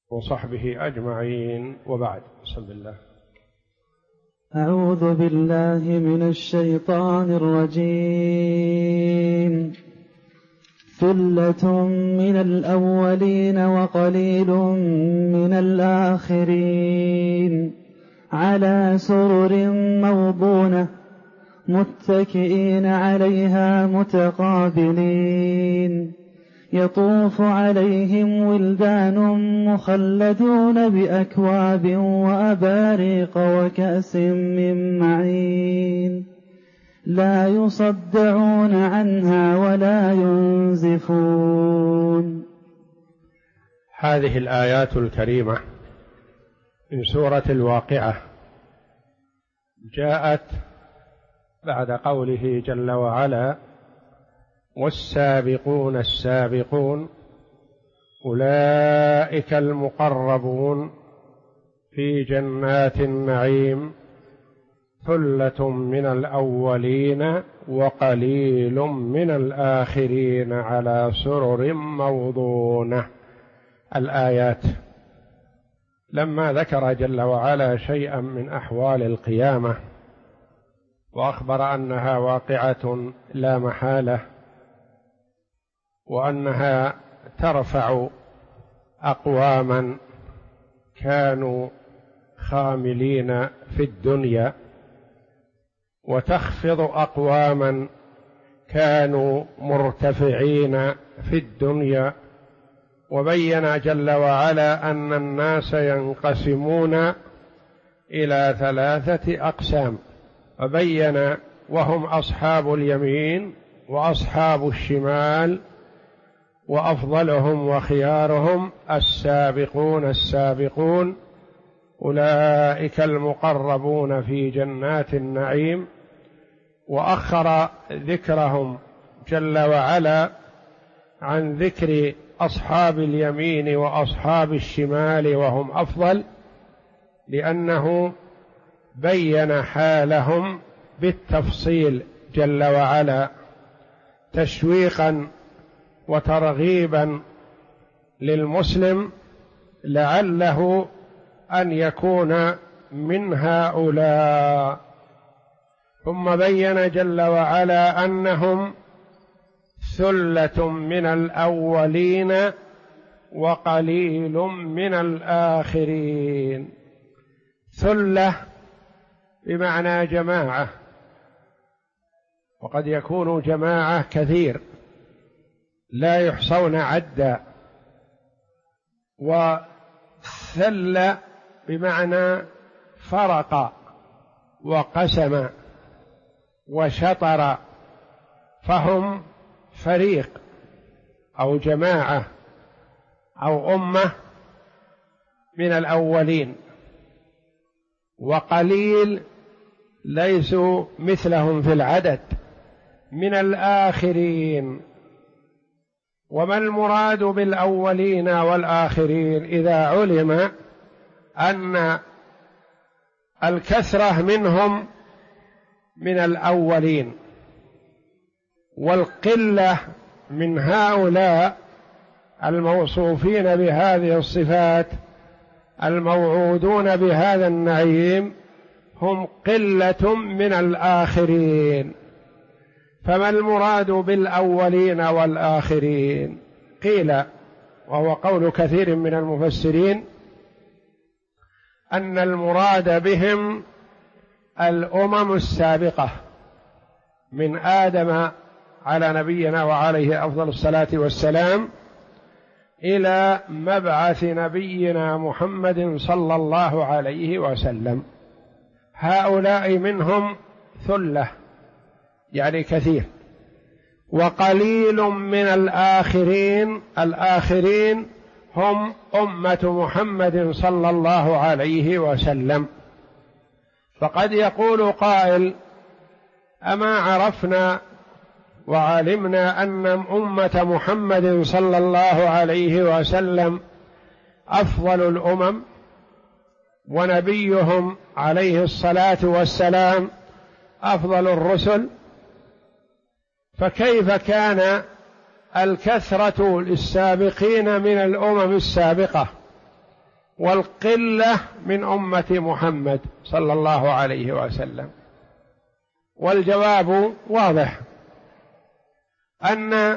وصحبه أجمعين، وبعد. بسم الله. أعوذ بالله من الشيطان الرجيم. ثلة من الأولين وقليل من الآخرين على سرر موضونة متكئين عليها متقابلين يطوف عليهم ولدان مخلدون بأكواب وأباريق وكأس من معين لا يصدعون عنها ولا ينزفون. هذه الآيات الكريمة من سورة الواقعة جاءت بعد قوله جل وعلا: والسابقون السابقون أولئك المقربون في جنات النعيم ثلة من الأولين وقليل من الآخرين على سرر موضونة. الآيات لما ذكر جل وعلا شيئا من أحوال القيامة وأخبر أنها واقعة لا محالة، وأنها ترفع أقواما كانوا خاملين في الدنيا وتخفض أقواما كانوا مرتفعين في الدنيا، وبين جل وعلا أن الناس ينقسمون إلى 3 أقسام، وبين وهم أصحاب اليمين وأصحاب الشمال، وأفضلهم وخيارهم السابقون السابقون أولئك المقربون في جنات النعيم. وأخر ذكرهم جل وعلا عن ذكر أصحاب اليمين وأصحاب الشمال وهم أفضل، لأنه بين حالهم بالتفصيل جل وعلا تشويقا وترغيبا للمسلم لعله أن يكون من هؤلاء. ثم بين جل وعلا أنهم ثلة من الأولين وقليل من الآخرين. ثلة بمعنى جماعة، وقد يكون جماعة كثير لا يحصون عدا، وثل بمعنى فرق وقسم وشطر، فهم فريق أو جماعة أو أمة من الأولين، وقليل ليسوا مثلهم في العدد من الآخرين. وما المراد بالأولين والآخرين؟ إذا علم أن الكثرة منهم من الأولين والقلة من هؤلاء الموصوفين بهذه الصفات الموعودون بهذا النعيم هم قلة من الآخرين. فما المراد بالأولين والآخرين؟ قيل، وهو قول كثير من المفسرين، أن المراد بهم الأمم السابقة من آدم على نبينا وعليه أفضل الصلاة والسلام إلى مبعث نبينا محمد صلى الله عليه وسلم. هؤلاء منهم ثلة يعني كثير. وقليل من الآخرين، الآخرين هم أمة محمد صلى الله عليه وسلم. فقد يقول قائل: أما عرفنا وعلمنا أن أمة محمد صلى الله عليه وسلم أفضل الأمم ونبيهم عليه الصلاة والسلام أفضل الرسل، فكيف كان الكثرة للسابقين من الأمم السابقة والقلة من أمة محمد صلى الله عليه وسلم. والجواب واضح، أن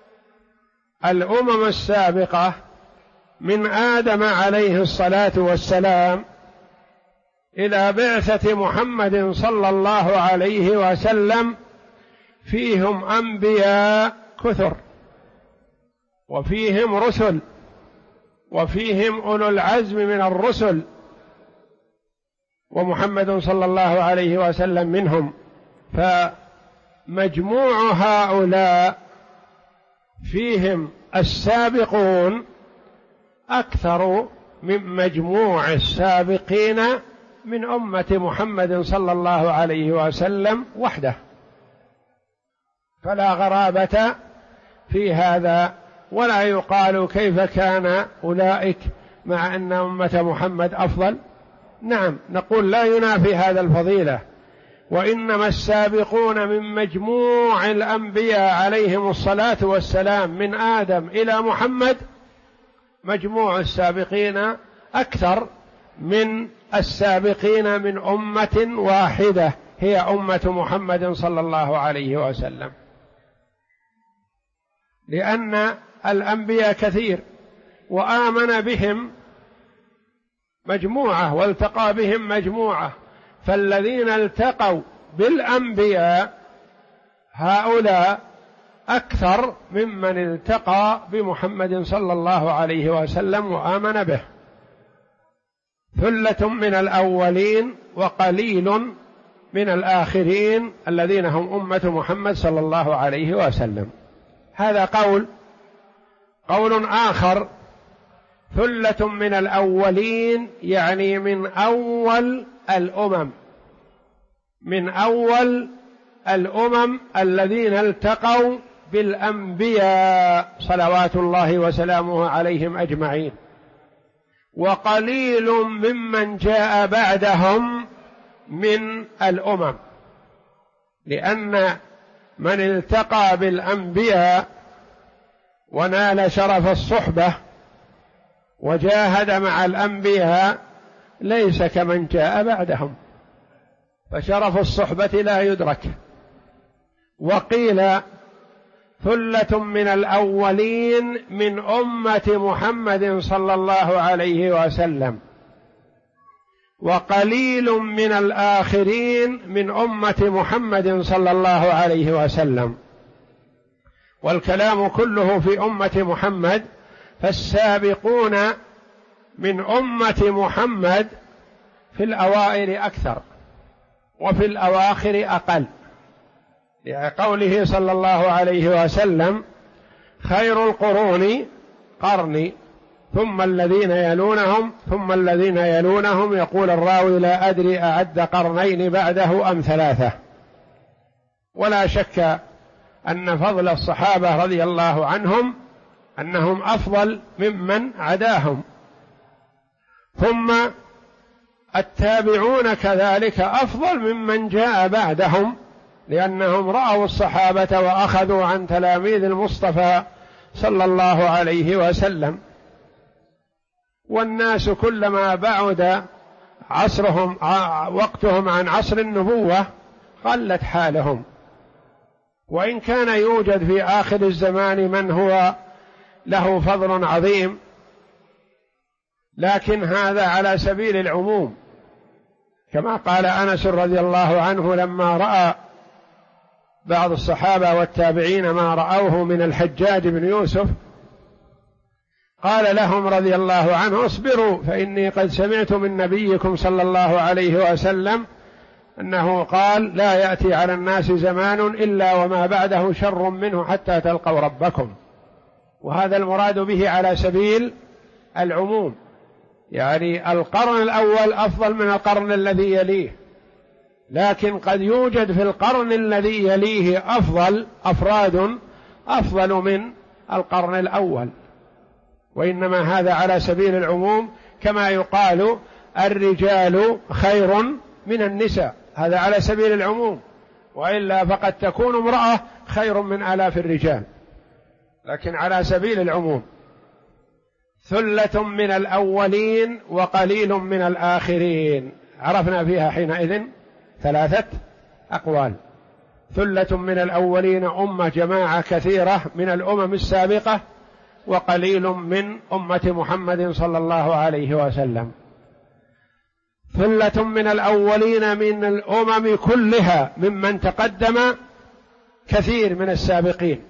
الأمم السابقة من آدم عليه الصلاة والسلام إلى بعثة محمد صلى الله عليه وسلم فيهم أنبياء كثر، وفيهم رسل، وفيهم أولو العزم من الرسل، ومحمد صلى الله عليه وسلم منهم. فمجموع هؤلاء فيهم السابقون أكثر من مجموع السابقين من أمة محمد صلى الله عليه وسلم وحده، فلا غرابة في هذا، ولا يقال كيف كان أولئك مع أن أمة محمد أفضل. نعم، نقول لا ينافي هذا الفضيلة، وإنما السابقون من مجموع الأنبياء عليهم الصلاة والسلام من آدم إلى محمد، مجموع السابقين أكثر من السابقين من أمة واحدة هي أمة محمد صلى الله عليه وسلم، لأن الأنبياء كثير وآمن بهم مجموعة والتقى بهم مجموعة، فالذين التقوا بالأنبياء هؤلاء أكثر ممن التقى بمحمد صلى الله عليه وسلم وآمن به. ثلة من الأولين وقليل من الآخرين الذين هم أمة محمد صلى الله عليه وسلم. هذا قول آخر، ثلة من الأولين يعني من أول الأمم، من أول الأمم الذين التقوا بالأنبياء صلوات الله وسلامه عليهم أجمعين، وقليل ممن جاء بعدهم من الأمم، لأن من التقى بالأنبياء ونال شرف الصحبة وجاهد مع الأنبياء ليس كمن جاء بعدهم، فشرف الصحبة لا يدرك. وقيل ثلة من الأولين من أمة محمد صلى الله عليه وسلم، وقليل من الآخرين من أمة محمد صلى الله عليه وسلم، والكلام كله في أمة محمد. فالسابقون من أمة محمد في الأوائل أكثر وفي الأواخر أقل، لقوله صلى الله عليه وسلم: خير القرون قرني ثم الذين يلونهم ثم الذين يلونهم. يقول الراوي: لا أدري أعد قرنين بعده أم ثلاثة. ولا شك أن فضل الصحابة رضي الله عنهم أنهم أفضل ممن عداهم، ثم التابعون كذلك أفضل ممن جاء بعدهم، لأنهم رأوا الصحابة وأخذوا عن تلاميذ المصطفى صلى الله عليه وسلم. والناس كلما بعد عصرهم وقتهم عن عصر النبوة قلت حالهم، وإن كان يوجد في آخر الزمان من هو له فضل عظيم، لكن هذا على سبيل العموم، كما قال أنس رضي الله عنه لما رأى بعض الصحابة والتابعين ما رأوه من الحجاج بن يوسف، قال لهم رضي الله عنه: اصبروا فإني قد سمعت من نبيكم صلى الله عليه وسلم أنه قال: لا يأتي على الناس زمان إلا وما بعده شر منه حتى تلقوا ربكم. وهذا المراد به على سبيل العموم، يعني القرن الأول أفضل من القرن الذي يليه، لكن قد يوجد في القرن الذي يليه أفراد أفضل من القرن الأول، وإنما هذا على سبيل العموم، كما يقال الرجال خير من النساء، هذا على سبيل العموم، وإلا فقد تكون امرأة خير من آلاف الرجال، لكن على سبيل العموم. ثلة من الأولين وقليل من الآخرين. عرفنا فيها حينئذ 3 أقوال: ثلة من الأولين، أمة جماعة كثيرة من الأمم السابقة، وقليل من أمة محمد صلى الله عليه وسلم. ثلة من الأولين من الأمم كلها ممن تقدم كثير من السابقين،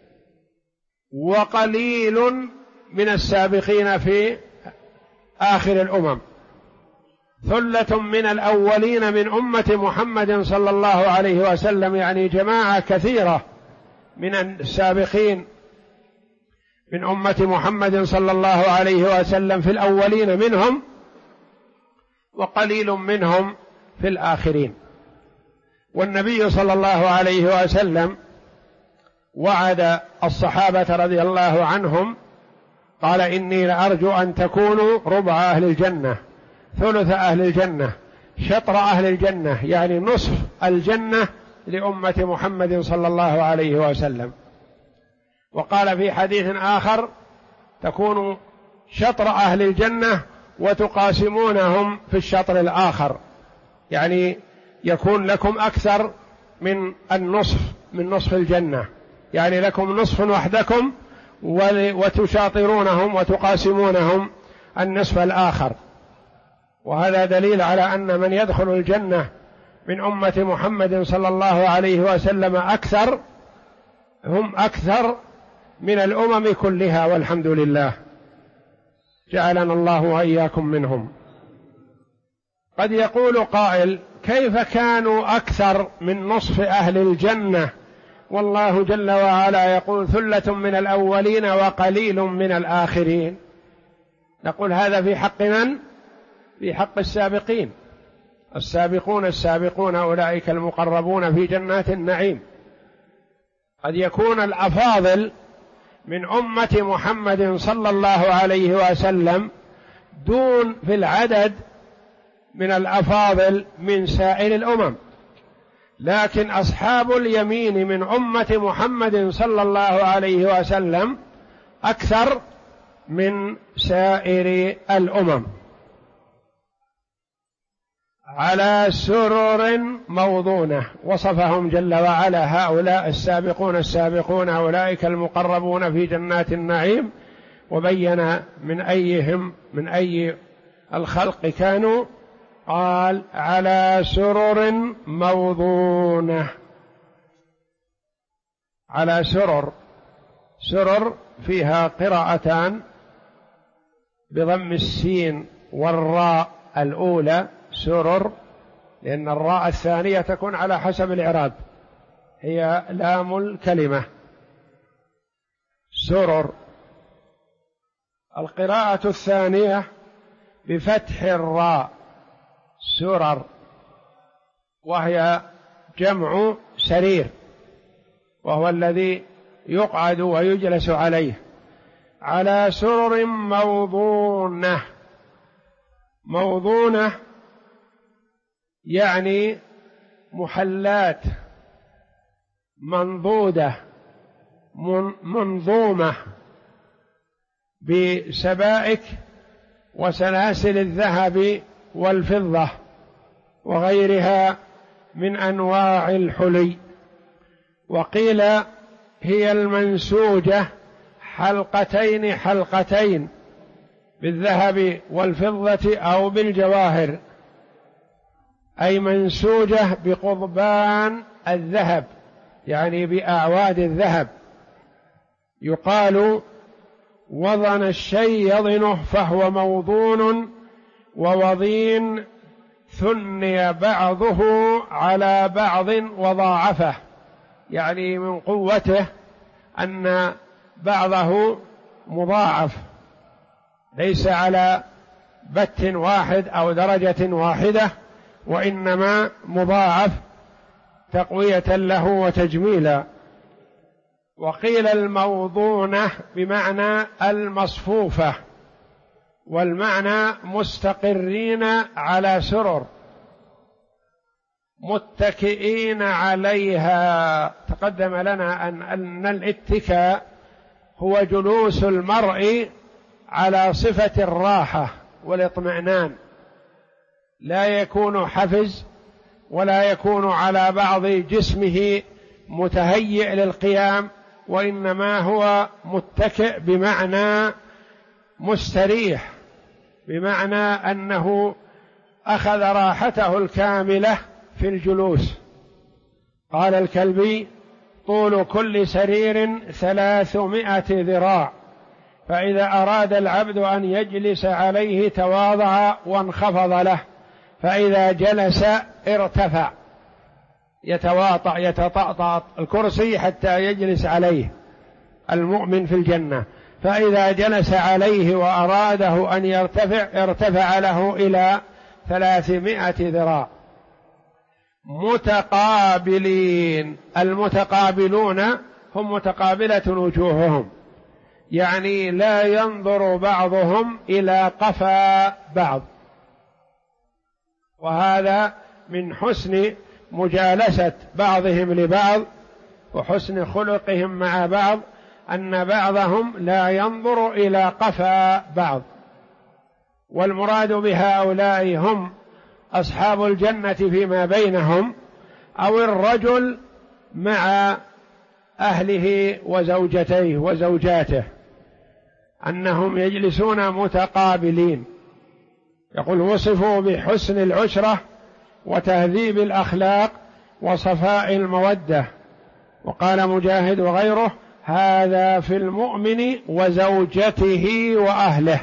وقليل من السابقين في آخر الأمم. ثلة من الأولين من أمة محمد صلى الله عليه وسلم، يعني جماعة كثيرة من السابقين من أمة محمد صلى الله عليه وسلم في الأولين منهم، وقليل منهم في الآخرين. والنبي صلى الله عليه وسلم وعد الصحابة رضي الله عنهم، قال: إني لأرجو أن تكونوا ربع أهل الجنة، ثلث أهل الجنة، شطر أهل الجنة، يعني نصف الجنة لأمة محمد صلى الله عليه وسلم. وقال في حديث آخر: تكون شطر أهل الجنة وتقاسمونهم في الشطر الآخر، يعني يكون لكم أكثر من النصف، من نصف الجنة، يعني لكم نصف وحدكم وتشاطرونهم وتقاسمونهم النصف الآخر. وهذا دليل على أن من يدخل الجنة من أمة محمد صلى الله عليه وسلم هم أكثر من الأمم كلها، والحمد لله، جعلنا الله وإياكم منهم. قد يقول قائل: كيف كانوا أكثر من نصف أهل الجنة والله جل وعلا يقول ثلة من الأولين وقليل من الآخرين؟ نقول: هذا في حق من؟ في حق السابقين. السابقون أولئك المقربون في جنات النعيم. قد يكون الأفاضل من أمة محمد صلى الله عليه وسلم دون في العدد من الأفاضل من سائر الأمم، لكن أصحاب اليمين من أمة محمد صلى الله عليه وسلم أكثر من سائر الأمم. على سرر موضونة، وصفهم جل وعلا هؤلاء السابقون أولئك المقربون في جنات النعيم، وبين من أي الخلق كانوا، قال: على سرر موضونة. على سرر فيها قراءتان بضم السين والراء الأولى سرر، لأن الراء الثانية تكون على حسب الإعراب، هي لام الكلمة سرر. القراءة الثانية بفتح الراء سرر، وهي جمع سرير، وهو الذي يقعد ويجلس عليه. على سرر موضونة. موضونة يعني محلات، منضودة، منظومة بسبائك وسلاسل الذهب والفضة وغيرها من أنواع الحلي. وقيل هي المنسوجة حلقتين بالذهب والفضة أو بالجواهر، أي منسوجة بقضبان الذهب، يعني بأعواد الذهب. يقال: وضن الشيء يضنه فهو موضون، ووضين ثني بعضه على بعض وضاعفه، يعني من قوته أن بعضه مضاعف، ليس على بت واحد أو درجة واحدة، وإنما مضاعف تقوية له وتجميلا. وقيل الموضونة بمعنى المصفوفة، والمعنى مستقرين على سرر متكئين عليها. تقدم لنا أن الاتكاء هو جلوس المرء على صفة الراحة والاطمئنان، لا يكون حفز ولا يكون على بعض جسمه متهيئ للقيام، وإنما هو متكئ بمعنى مستريح، بمعنى أنه أخذ راحته الكاملة في الجلوس. قال الكلبي: طول كل سرير 300 ذراع، فإذا أراد العبد أن يجلس عليه تواضع وانخفض له، فإذا جلس ارتفع، يتواطأ يتطأطأ الكرسي حتى يجلس عليه المؤمن في الجنة، فإذا جلس عليه وأراده أن يرتفع ارتفع له إلى 300 ذراع. متقابلين، المتقابلون هم متقابلة وجوههم، يعني لا ينظر بعضهم إلى قفا بعض، وهذا من حسن مجالسة بعضهم لبعض وحسن خلقهم مع بعض، أن بعضهم لا ينظر إلى قفا بعض. والمراد بهؤلاء هم أصحاب الجنة فيما بينهم، أو الرجل مع أهله وزوجتيه وزوجاته، أنهم يجلسون متقابلين. يقول: وصفوا بحسن العشرة وتهذيب الأخلاق وصفاء المودة. وقال مجاهد وغيره: هذا في المؤمن وزوجته وأهله،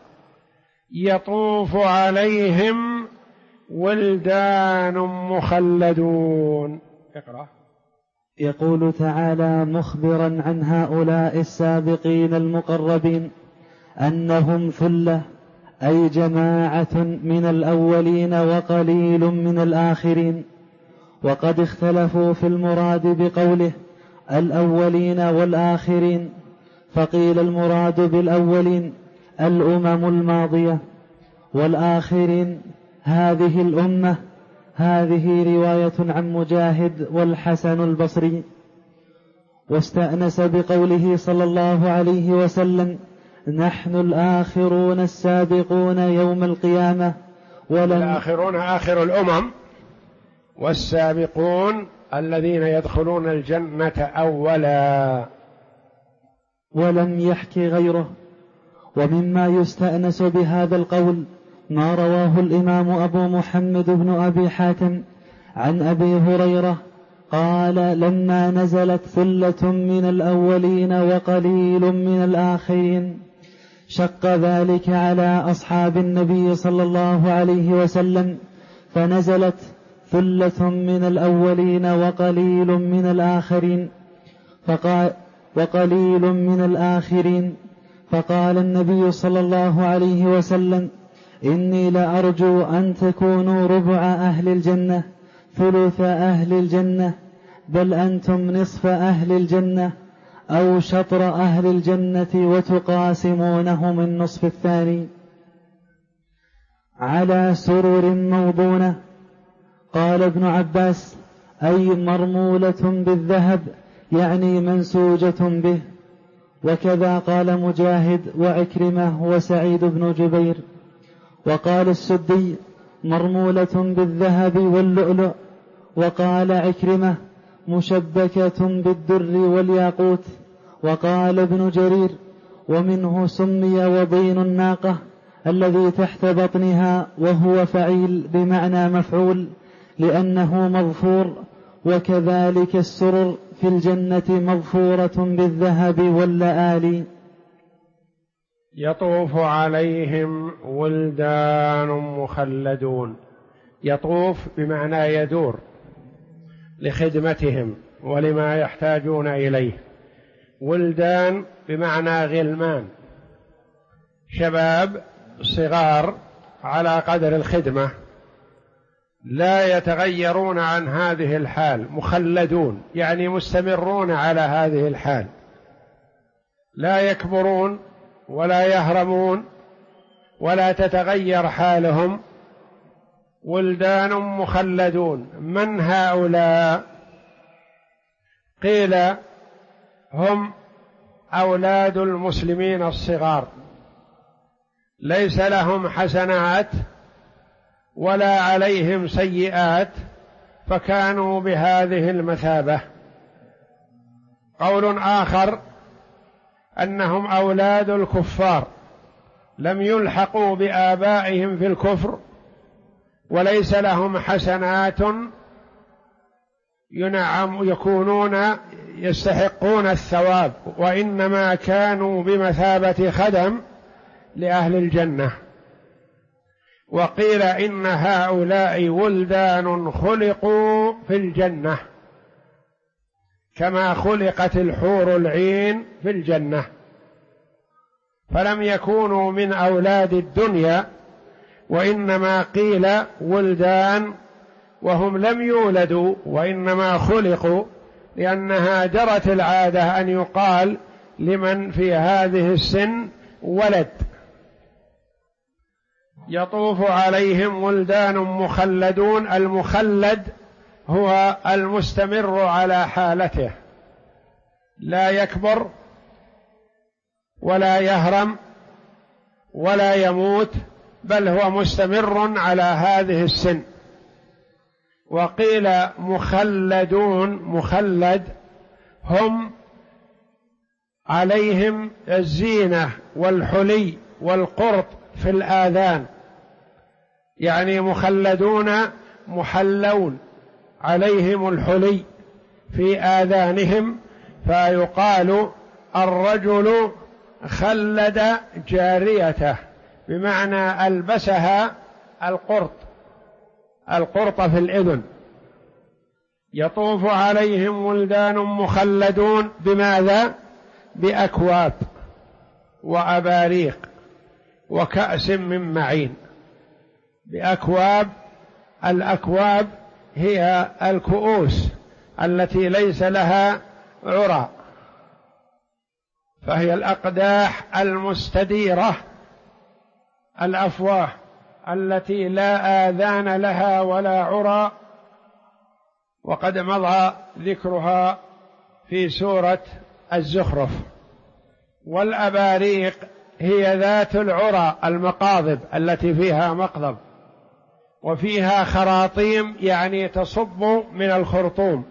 يطوف عليهم ولدان مخلدون. اقرأ. يقول تعالى مخبرا عن هؤلاء السابقين المقربين أنهم ثلة، أي جماعة من الأولين وقليل من الآخرين. وقد اختلفوا في المراد بقوله الأولين والآخرين، فقيل المراد بالأولين الأمم الماضية، والآخرين هذه الأمة. هذه رواية عن مجاهد والحسن البصري. واستأنس بقوله صلى الله عليه وسلم: نحن الآخرون السابقون يوم القيامة. الآخرون آخر الأمم، والسابقون الذين يدخلون الجنة أولا. ولم يحكي غيره. ومما يستأنس بهذا القول ما رواه الإمام أبو محمد بن أبي حاتم عن أبي هريرة قال: لما نزلت ثلة من الأولين وقليل من الآخرين شق ذلك على أصحاب النبي صلى الله عليه وسلم، فنزلت ثلة من الأولين وقليل من الآخرين، فقال النبي صلى الله عليه وسلم: إني لأرجو أن تكونوا ربع أهل الجنة، ثلث أهل الجنة، بل أنتم نصف أهل الجنة أو شطر أهل الجنة، وتقاسمونهم النصف الثاني، على سرر موضونة. قال ابن عباس: أي مرمولة بالذهب، يعني منسوجة به. وكذا قال مجاهد وعكرمة وسعيد بن جبير. وقال السدي: مرمولة بالذهب واللؤلؤ. وقال عكرمة: مشبكة بالدر والياقوت. وقال ابن جرير: ومنه سمي وضين الناقة الذي تحت بطنها، وهو فعيل بمعنى مفعول لأنه مظفور. وكذلك السرر في الجنة مظفورة بالذهب واللآلي. يطوف عليهم ولدان مخلدون. يطوف بمعنى يدور لخدمتهم ولما يحتاجون إليه. ولدان بمعنى غلمان، شباب صغار على قدر الخدمة، لا يتغيرون عن هذه الحال، مخلدون يعني مستمرون على هذه الحال، لا يكبرون ولا يهرمون ولا تتغير حالهم. ولدان مخلدون. من هؤلاء؟ قيل: هم أولاد المسلمين الصغار ليس لهم حسنات ولا عليهم سيئات، فكانوا بهذه المثابة. قول آخر أنهم أولاد الكفار، لم يلحقوا بآبائهم في الكفر وليس لهم حسنات يكونون يستحقون الثواب، وإنما كانوا بمثابة خدم لأهل الجنة. وقيل إن هؤلاء ولدان خلقوا في الجنة كما خلقت الحور العين في الجنة، فلم يكونوا من أولاد الدنيا، وإنما قيل ولدان وهم لم يولدوا وإنما خلقوا، لأنها جرت العادة أن يقال لمن في هذه السن ولد. يطوف عليهم ولدان مخلدون، المخلد هو المستمر على حالته، لا يكبر ولا يهرم ولا يموت، بل هو مستمر على هذه السن. وقيل مخلدون، مخلد هم عليهم الزينة والحلي والقرط في الآذان، يعني مخلدون محلون عليهم الحلي في آذانهم، فيقال الرجل خلد جاريته، بمعنى ألبسها القرط في الإذن. يطوف عليهم ولدان مخلدون بماذا؟ بأكواب وأباريق وكأس من معين. بأكواب، الأكواب هي الكؤوس التي ليس لها عرى، فهي الأقداح المستديرة، الأفواه التي لا آذان لها ولا عرى، وقد مضى ذكرها في سورة الزخرف. والأباريق هي ذات العرى، المقاضب التي فيها مقضب وفيها خراطيم، يعني تصب من الخرطوم،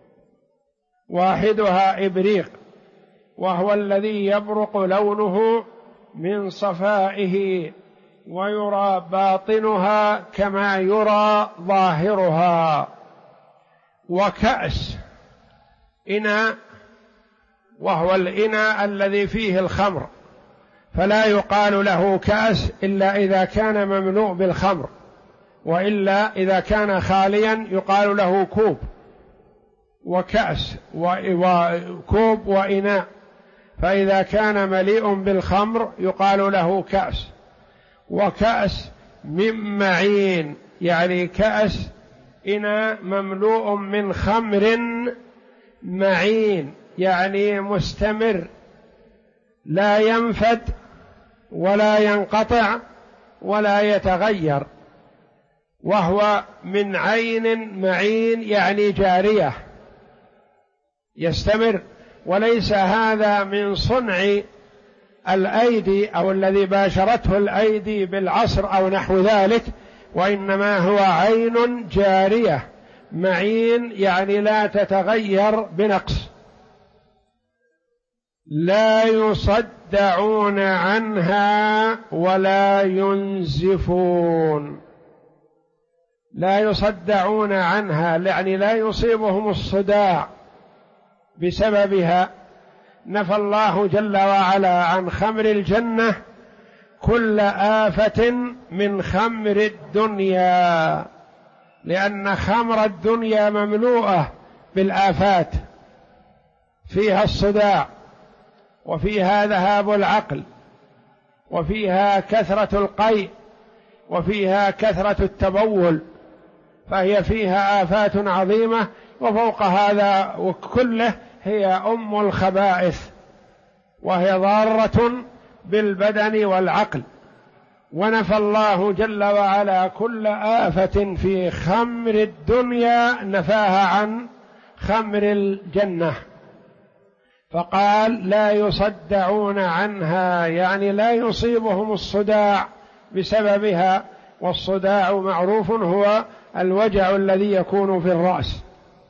واحدها إبريق، وهو الذي يبرق لونه من صفائه، ويرى باطنها كما يرى ظاهرها. وكأس إناء، وهو الإناء الذي فيه الخمر، فلا يقال له كأس إلا إذا كان مملوء بالخمر، وإلا إذا كان خاليا يقال له كوب. وكأس وكوب وإناء، فإذا كان مليء بالخمر يقال له كأس. وكأس من معين، يعني كأس إناء مملوء من خمر معين، يعني مستمر لا ينفد ولا ينقطع ولا يتغير، وهو من عين معين، يعني جارية يستمر، وليس هذا من صنع الأيدي أو الذي باشرته الأيدي بالعصر أو نحو ذلك، وإنما هو عين جارية معين، يعني لا تتغير بنقص، لا يصدعون عنها ولا ينزفون. لا يصدعون عنها يعني لا يصيبهم الصداع بسببها. نفى الله جل وعلا عن خمر الجنة كل آفة من خمر الدنيا، لأن خمر الدنيا مملوءة بالآفات، فيها الصداع، وفيها ذهاب العقل، وفيها كثرة القيء، وفيها كثرة التبول، فهي فيها آفات عظيمة. وفوق هذا وكله هي أم الخبائث، وهي ضارة بالبدن والعقل. ونفى الله جل وعلا كل آفة في خمر الدنيا، نفاها عن خمر الجنة. فقال لا يصدعون عنها، يعني لا يصيبهم الصداع بسببها، والصداع معروف هو الوجع الذي يكون في الرأس.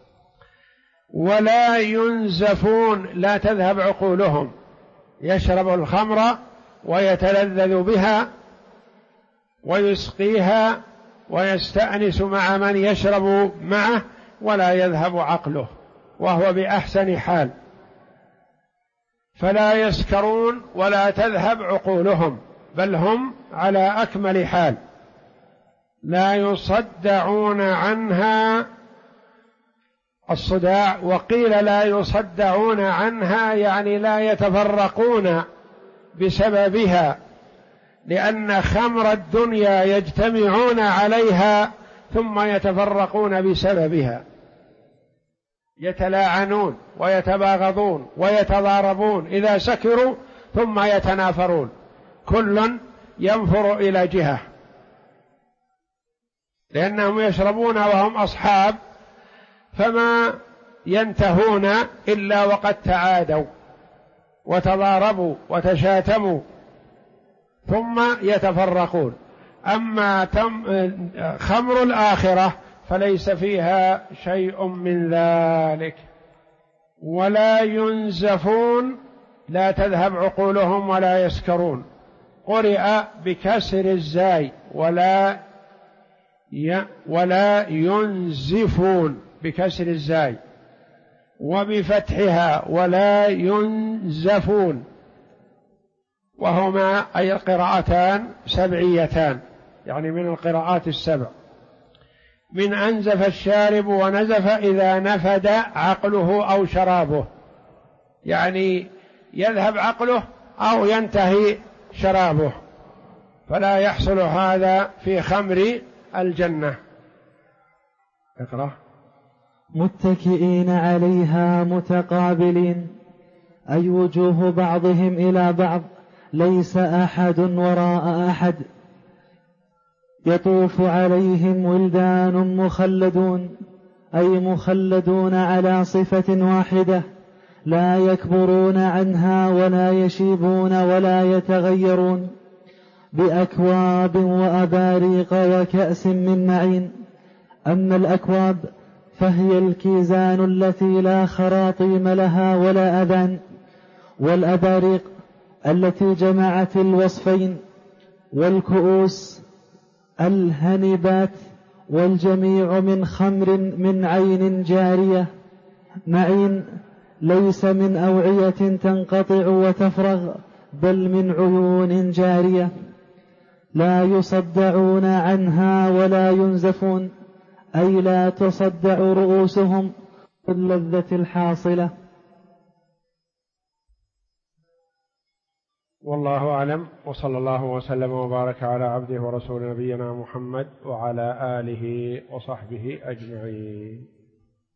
ولا ينزفون، لا تذهب عقولهم، يشرب الخمر ويتلذذ بها ويسقيها ويستأنس مع من يشرب معه ولا يذهب عقله وهو بأحسن حال. فلا يسكرون ولا تذهب عقولهم، بل هم على أكمل حال. لا يصدعون عنها الصداع، وقيل لا يصدعون عنها يعني لا يتفرقون بسببها، لأن خمر الدنيا يجتمعون عليها ثم يتفرقون بسببها، يتلاعنون ويتباغضون ويتضاربون إذا سكروا ثم يتنافرون، كل ينفر إلى جهة، لأنهم يشربون وهم أصحاب، فما ينتهون إلا وقد تعادوا وتضاربوا وتشاتموا ثم يتفرقون. أما خمر الآخرة فليس فيها شيء من ذلك. ولا ينزفون، لا تذهب عقولهم ولا يسكرون. قرئ بكسر الزاي ولا ينزفون بكسر الزاي، وبفتحها ولا ينزفون، وهما أي القراءتان سبعيتان، يعني من القراءات السبع. من أنزف الشارب ونزف إذا نفد عقله أو شرابه، يعني يذهب عقله أو ينتهي شرابه، فلا يحصل هذا في خمر الجنة. اقرأ. متكئين عليها متقابلين، أي وجوه بعضهم إلى بعض، ليس أحد وراء أحد. يطوف عليهم ولدان مخلدون، أي مخلدون على صفة واحدة، لا يكبرون عنها ولا يشيبون ولا يتغيرون، بأكواب وأباريق وكأس من معين. أما الأكواب فهي الكيزان التي لا خراطيم لها ولا أذان، والأباريق التي جمعت الوصفين، والكؤوس الهنبات، والجميع من خمر من عين جارية. معين ليس من أوعية تنقطع وتفرغ، بل من عيون جارية. لا يصدعون عنها ولا ينزفون، أي لا تصدع رؤوسهم باللذة الحاصلة. والله أعلم، وصلى الله وسلم وبارك على عبده ورسول نبينا محمد وعلى آله وصحبه أجمعين.